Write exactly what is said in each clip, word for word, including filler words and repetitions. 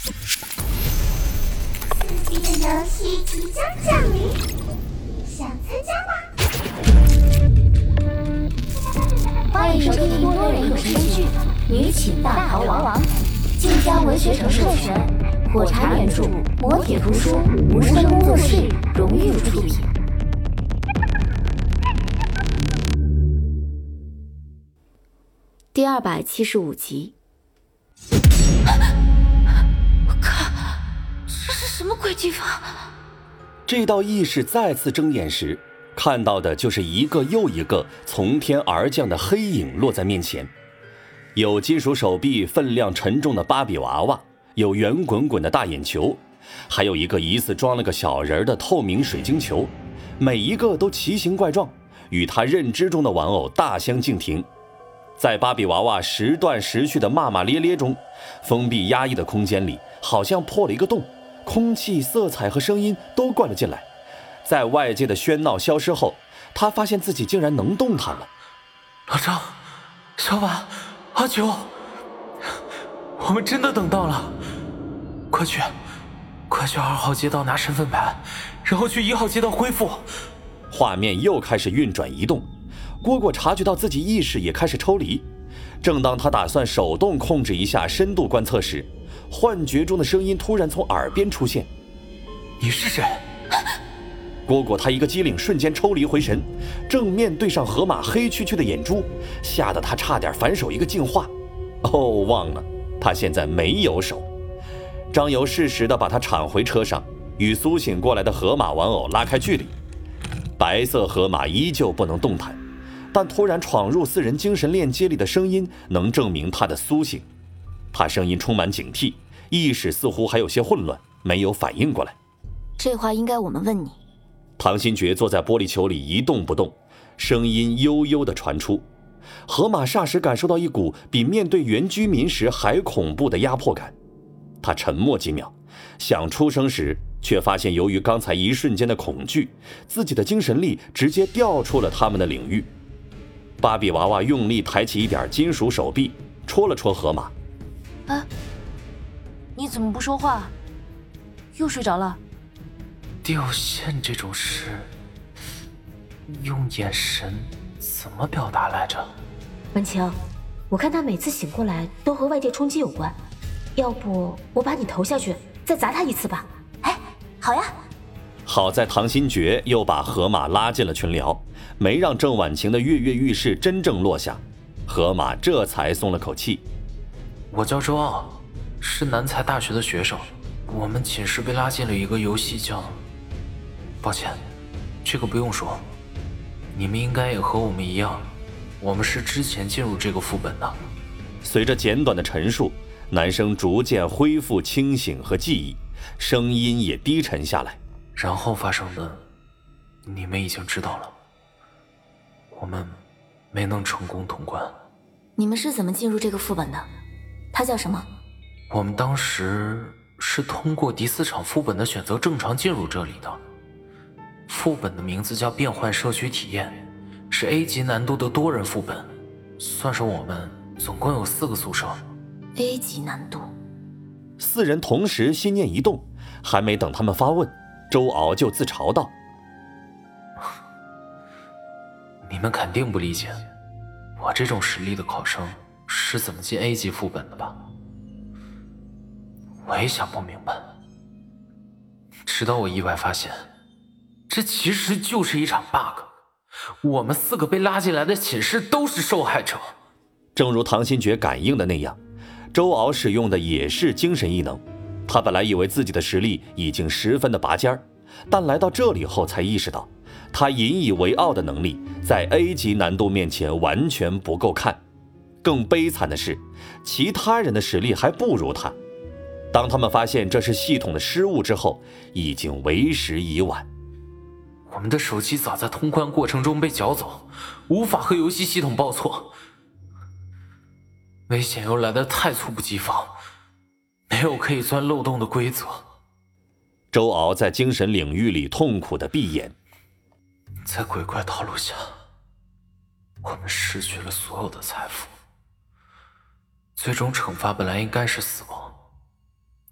刺激的游戏即将降临，想参加吗？欢迎收听多人有声剧《女寝大逃亡》，晋江文学城授权，火柴原著，磨铁图书，无声工作室荣誉出品。 第二百七十五集。 我靠，这是什么鬼地方？ 这道意识再次睁眼时，看到的就是一个又一个从天而降的黑影落在面前，有金属手臂分量沉重的芭比娃娃，有圆滚滚的大眼球，还有一个疑似装了个小人的透明水晶球，每一个都奇形怪状，与他认知中的玩偶大相径庭。在芭比娃娃时断时续的骂骂咧咧中，封闭压抑的空间里好像破了一个洞，空气、色彩和声音都灌了进来。在外界的喧闹消失后，他发现自己竟然能动弹了。 老张、小婉、阿九，我们真的等到了！快去，快去二号街道拿身份牌，然后去一号街道恢复。 画面又开始运转移动，蝈蝈察觉到自己意识也开始抽离。正当他打算手动控制一下深度观测时，幻觉中的声音突然从耳边出现：“ 你是谁？” 蝈蝈他一个机灵，瞬间抽离回神，正面对上河马黑黢黢的眼珠，吓得他差点反手一个净化。哦，忘了，他现在没有手。张游适时地把他铲回车上，与苏醒过来的河马玩偶拉开距离。白色河马依旧不能动弹，但突然闯入四人精神链接里的声音能证明他的苏醒。他声音充满警惕，意识似乎还有些混乱，没有反应过来。 这话应该我们问你。 唐新觉坐在玻璃球里一动不动，声音悠悠地传出。河马霎时感受到一股比面对原居民时还恐怖的压迫感。他沉默几秒，想出声时，却发现由于刚才一瞬间的恐惧，自己的精神力直接调出了他们的领域。芭比娃娃用力抬起一点金属手臂，戳了戳河马。 啊，你怎么不说话？又睡着了？ 掉线这种事，用眼神怎么表达来着？ 文晴，我看他每次醒过来都和外界冲击有关，要不我把你投下去，再砸他一次吧？ 哎，好呀。 好在唐新觉又把河马拉进了群聊，没让郑婉晴的跃跃欲试真正落下，河马这才松了口气。 我叫周傲，是南财大学的学生，我们寝室被拉进了一个游戏叫……抱歉，这个不用说，你们应该也和我们一样，我们是之前进入这个副本的。 随着简短的陈述，男生逐渐恢复清醒和记忆，声音也低沉下来。 然后发生的，你们已经知道了。我们没能成功通关。 你们是怎么进入这个副本的？它叫什么？ 我们当时是通过第四场副本的选择正常进入这里的。副本的名字叫变换社区体验，是 A 级难度的多人副本，算上我们总共有四个宿舍。 A 级难度。 四人同时心念一动，还没等他们发问，周敖就自嘲道： 你们肯定不理解我这种实力的考生是怎么进 A 级副本的吧？我也想不明白，直到我意外发现这其实就是一场 bug， 我们四个被拉进来的寝室都是受害者。 正如唐新觉感应的那样，周敖使用的也是精神异能。他本来以为自己的实力已经十分的拔尖儿，但来到这里后才意识到，他引以为傲的能力在 A 级难度面前完全不够看。更悲惨的是，其他人的实力还不如他。当他们发现这是系统的失误之后，已经为时已晚。 我们的手机早在通关过程中被缴走，无法和游戏系统报错。危险又来得太猝不及防，没有可以钻漏洞的规则。 周敖在精神领域里痛苦地闭眼。 在鬼怪套路下，我们失去了所有的财富。最终惩罚本来应该是死亡，但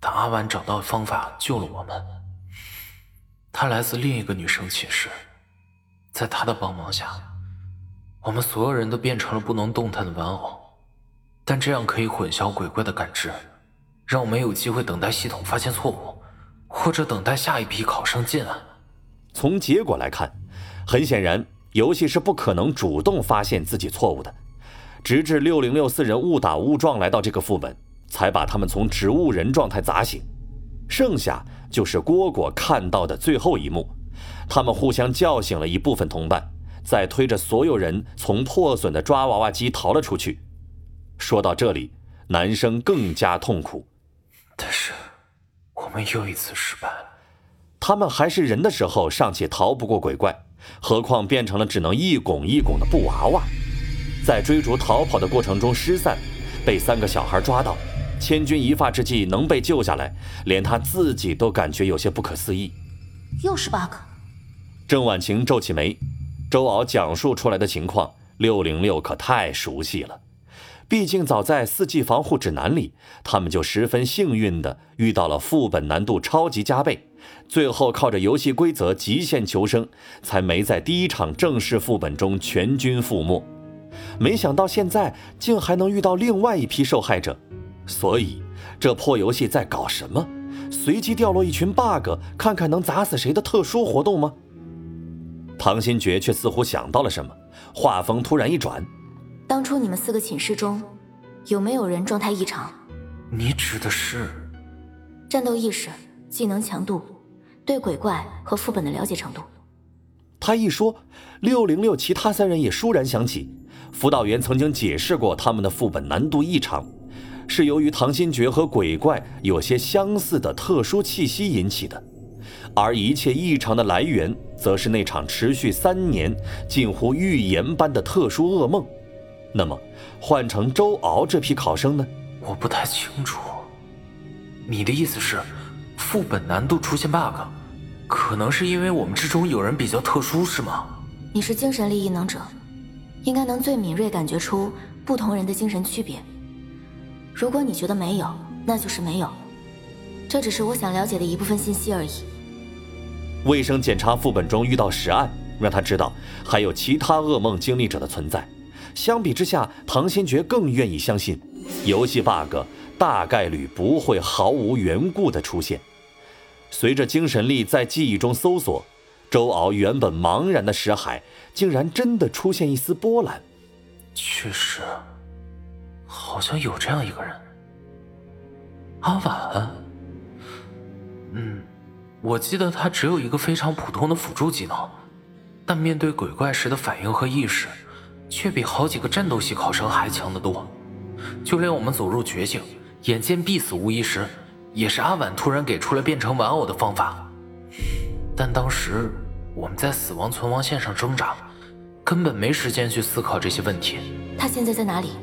但阿婉找到方法救了我们。她来自另一个女生寝室，在她的帮忙下，我们所有人都变成了不能动弹的玩偶。但这样可以混淆鬼怪的感知，让我们有机会等待系统发现错误，或者等待下一批考生进来。 从结果来看，很显然游戏是不可能主动发现自己错误的，直至六零六四人误打误撞来到这个副本，才把他们从植物人状态砸醒。剩下就是蝈蝈看到的最后一幕，他们互相叫醒了一部分同伴，再推着所有人从破损的抓娃娃机逃了出去。说到这里，男生更加痛苦。 但是我们又一次失败了。 他们还是人的时候尚且逃不过鬼怪，何况变成了只能一拱一拱的布娃娃，在追逐逃跑的过程中失散，被三个小孩抓到，千钧一发之际能被救下来，连他自己都感觉有些不可思议。 又是 bug。 郑婉晴皱起眉，周敖讲述出来的情况，六零六可太熟悉了。毕竟早在四季防护指南里，他们就十分幸运地遇到了副本难度超级加倍，最后靠着游戏规则极限求生，才没在第一场正式副本中全军覆没。没想到现在竟还能遇到另外一批受害者，所以这破游戏在搞什么？随机掉落一群 bug， 看看能砸死谁的特殊活动吗？唐新觉却似乎想到了什么，话锋突然一转。 当初你们四个寝室中，有没有人状态异常？ 你指的是战斗意识、技能强度、对鬼怪和副本的了解程度。 他一说，六零六其他三人也倏然想起，辅导员曾经解释过他们的副本难度异常，是由于唐新觉和鬼怪有些相似的特殊气息引起的，而一切异常的来源，则是那场持续三年、近乎预言般的特殊噩梦。那么，换成周敖这批考生呢？ 我不太清楚。你的意思是，副本难度出现 bug， 可能是因为我们之中有人比较特殊，是吗？ 你是精神力异能者，应该能最敏锐感觉出不同人的精神区别。如果你觉得没有，那就是没有。这只是我想了解的一部分信息而已。 卫生检查副本中遇到实案，让他知道还有其他噩梦经历者的存在。相比之下，唐新觉更愿意相信，游戏 bug 大概率不会毫无缘故的出现。随着精神力在记忆中搜索，周敖原本茫然的识海，竟然真的出现一丝波澜。 确实，好像有这样一个人。阿婉，嗯，我记得他只有一个非常普通的辅助技能，但面对鬼怪时的反应和意识，却比好几个战斗系考生还强得多。就连我们走入绝境，眼见必死无疑时，也是阿婉突然给出了变成玩偶的方法。但当时我们在死亡存亡线上挣扎，根本没时间去思考这些问题。 他现在在哪里？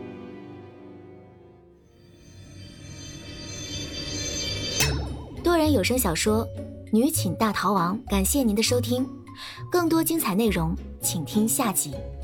多人有声小说《女寝大逃亡》，感谢您的收听，更多精彩内容请听下集。